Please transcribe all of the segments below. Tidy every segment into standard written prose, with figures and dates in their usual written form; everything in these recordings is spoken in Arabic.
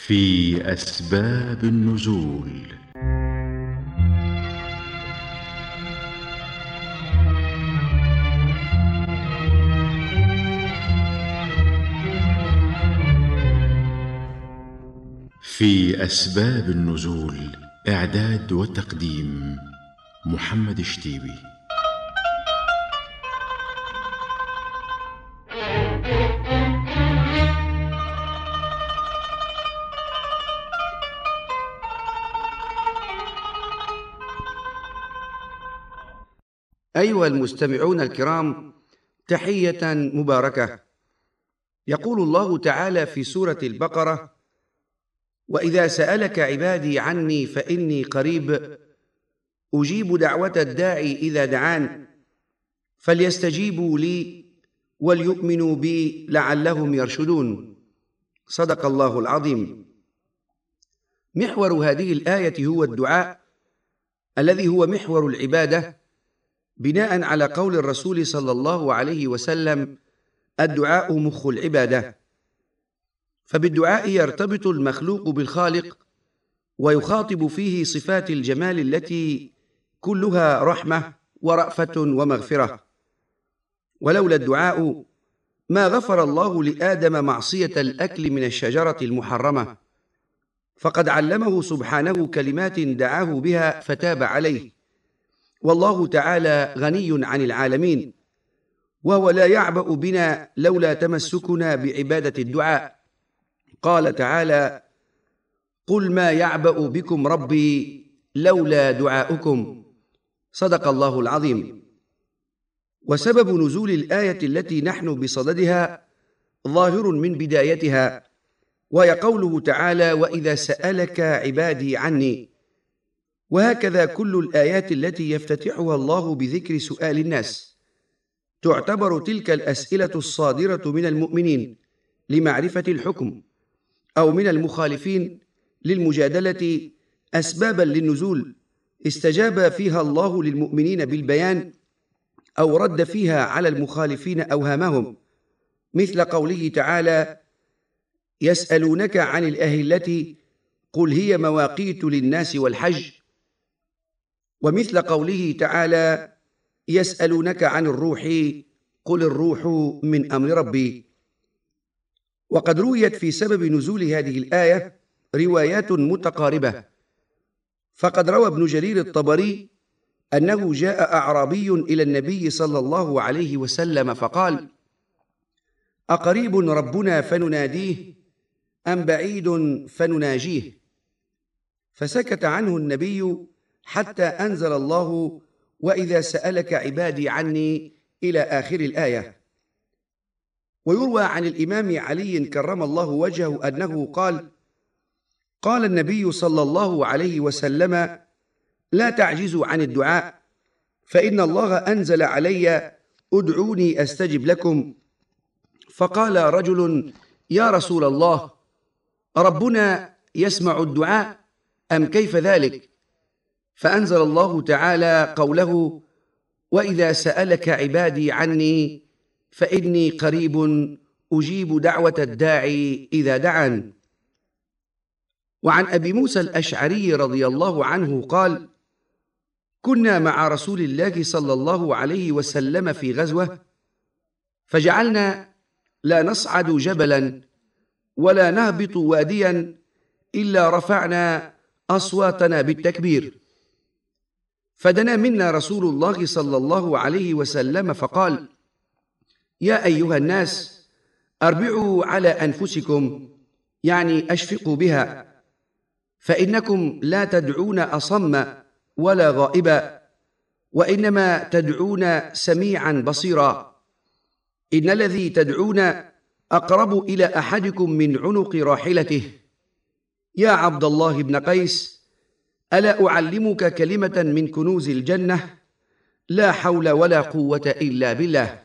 في أسباب النزول. في أسباب النزول، إعداد وتقديم محمد شتيبي. أيها المستمعون الكرام، تحية مباركة. يقول الله تعالى في سورة البقرة: وإذا سألك عبادي عني فإني قريب أجيب دعوة الداعي إذا دعان فليستجيبوا لي وليؤمنوا بي لعلهم يرشدون. صدق الله العظيم. محور هذه الآية هو الدعاء الذي هو محور العبادة، بناء على قول الرسول صلى الله عليه وسلم: الدعاء مخ العبادة. فبالدعاء يرتبط المخلوق بالخالق ويخاطب فيه صفات الجمال التي كلها رحمة ورأفة ومغفرة. ولولا الدعاء ما غفر الله لآدم معصية الأكل من الشجرة المحرمة، فقد علمه سبحانه كلمات دعاه بها فتاب عليه، والله تعالى غني عن العالمين، وهو لا يعبأ بنا لولا تمسكنا بعبادة الدعاء. قال تعالى: قل ما يعبأ بكم ربي لولا دعاؤكم. صدق الله العظيم. وسبب نزول الآية التي نحن بصددها ظاهر من بدايتها، وهي قوله تعالى: وإذا سألك عبادي عني. وهكذا كل الآيات التي يفتتحها الله بذكر سؤال الناس تعتبر تلك الأسئلة الصادرة من المؤمنين لمعرفة الحكم أو من المخالفين للمجادلة أسبابا للنزول استجاب فيها الله للمؤمنين بالبيان، أو رد فيها على المخالفين أوهامهم، مثل قوله تعالى: يسألونك عن الأهلة قل هي مواقيت للناس والحج، ومثل قوله تعالى: يسألونك عن الروح قل الروح من أمر ربي. وقد رويت في سبب نزول هذه الآية روايات متقاربة، فقد روى ابن جرير الطبري أنه جاء أعرابي إلى النبي صلى الله عليه وسلم فقال: أقريب ربنا فنناديه أم بعيد فنناجيه؟ فسكت عنه النبي حتى أنزل الله: وإذا سألك عبادي عني، إلى آخر الآية. ويروى عن الإمام علي كرم الله وجهه أنه قال: قال النبي صلى الله عليه وسلم: لا تعجزوا عن الدعاء، فإن الله أنزل علي: ادعوني أستجب لكم. فقال رجل: يا رسول الله، ربنا يسمع الدعاء أم كيف ذلك؟ فأنزل الله تعالى قوله: وإذا سألك عبادي عني فإني قريب أجيب دعوة الداعي إذا دعان. وعن أبي موسى الأشعري رضي الله عنه قال: كنا مع رسول الله صلى الله عليه وسلم في غزوة، فجعلنا لا نصعد جبلا ولا نهبط واديا إلا رفعنا أصواتنا بالتكبير، فدنا منا رسول الله صلى الله عليه وسلم فقال: يا أيها الناس، أربعوا على أنفسكم، يعني أشفقوا بها، فإنكم لا تدعون أصم ولا غائبا، وإنما تدعون سميعا بصيرا. إن الذي تدعون أقرب إلى أحدكم من عنق راحلته. يا عبد الله بن قيس، ألا أعلمك كلمة من كنوز الجنة؟ لا حول ولا قوة إلا بالله.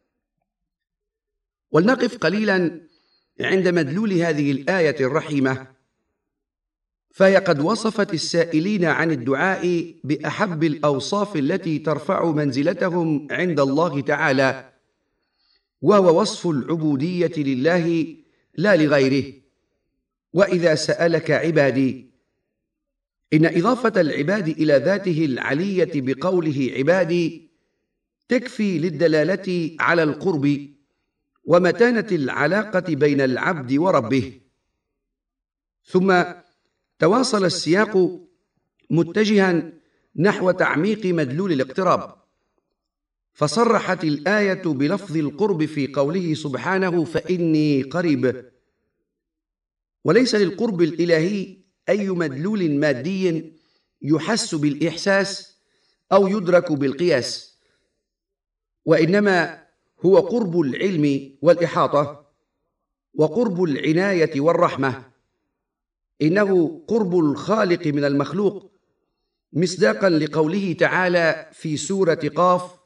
ولنقف قليلا عند مدلول هذه الآية الرحيمة، فهي قد وصفت السائلين عن الدعاء بأحب الأوصاف التي ترفع منزلتهم عند الله تعالى، وهو وصف العبودية لله لا لغيره، وإذا سألك عبادي، إن إضافة العباد إلى ذاته العلية بقوله عبادي تكفي للدلالة على القرب ومتانة العلاقة بين العبد وربه. ثم تواصل السياق متجها نحو تعميق مدلول الاقتراب، فصرحت الآية بلفظ القرب في قوله سبحانه فإني قريب. وليس للقرب الإلهي أي مدلول مادي يحس بالإحساس أو يدرك بالقياس، وإنما هو قرب العلم والإحاطة وقرب العناية والرحمة. إنه قرب الخالق من المخلوق، مصداقا لقوله تعالى في سورة قاف: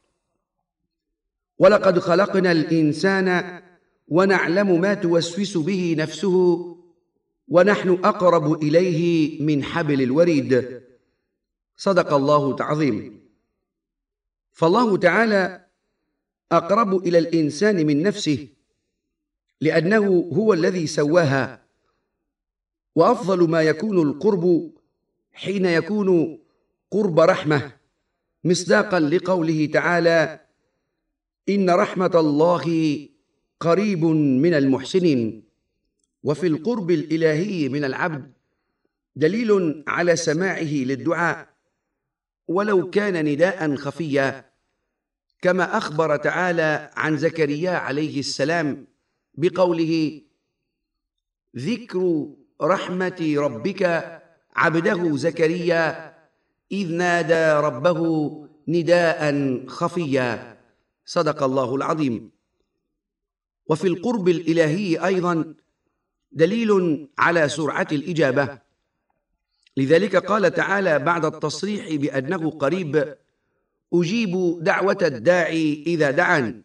ولقد خلقنا الإنسان ونعلم ما توسوس به نفسه ونحن أقرب إليه من حبل الوريد. صدق الله العظيم. فالله تعالى أقرب إلى الإنسان من نفسه، لأنه هو الذي سواها. وأفضل ما يكون القرب حين يكون قرب رحمة، مصداقا لقوله تعالى: إن رحمة الله قريب من المحسنين. وفي القرب الإلهي من العبد دليل على سماعه للدعاء ولو كان نداء خفيا، كما أخبر تعالى عن زكريا عليه السلام بقوله: ذكر رحمة ربك عبده زكريا إذ نادى ربه نداء خفيا. صدق الله العظيم. وفي القرب الإلهي أيضا دليل على سرعة الإجابة، لذلك قال تعالى بعد التصريح بأنه قريب: أجيب دعوة الداعي إذا دعان.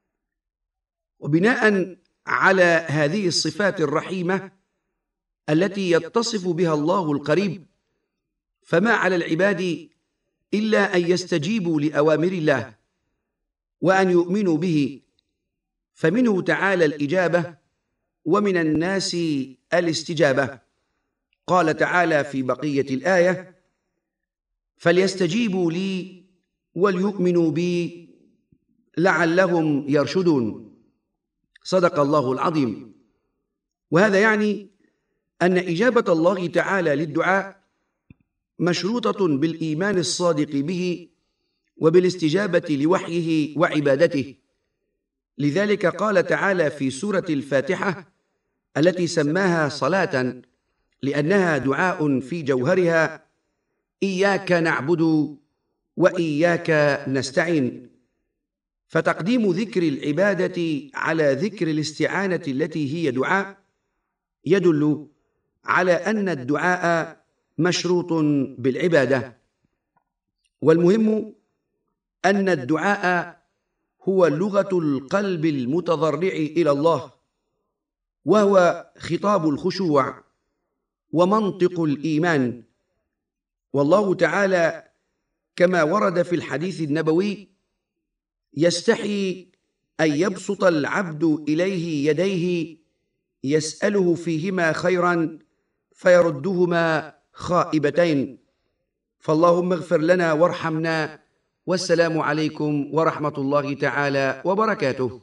وبناء على هذه الصفات الرحيمة التي يتصف بها الله القريب، فما على العباد إلا أن يستجيبوا لأوامر الله وأن يؤمنوا به، فمنه تعالى الإجابة ومن الناس الاستجابة. قال تعالى في بقية الآية: فليستجيبوا لي وليؤمنوا بي لعلهم يرشدون. صدق الله العظيم. وهذا يعني أن إجابة الله تعالى للدعاء مشروطة بالإيمان الصادق به وبالاستجابة لوحيه وعبادته. لذلك قال تعالى في سورة الفاتحة التي سماها صلاة لأنها دعاء في جوهرها: إياك نعبد وإياك نستعين. فتقديم ذكر العبادة على ذكر الاستعانة التي هي دعاء يدل على أن الدعاء مشروط بالعبادة. والمهم أن الدعاء هو لغة القلب المتضرع إلى الله، وهو خطاب الخشوع ومنطق الإيمان. والله تعالى كما ورد في الحديث النبوي يستحي أن يبسط العبد إليه يديه يسأله فيهما خيرا فيردهما خائبتين. فاللهم اغفر لنا وارحمنا، والسلام عليكم ورحمة الله تعالى وبركاته.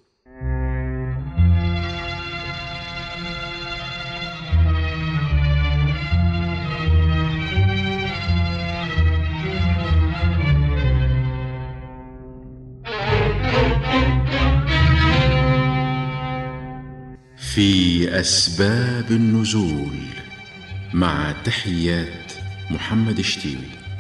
في أسباب النزول، مع تحيات محمد شتيبي.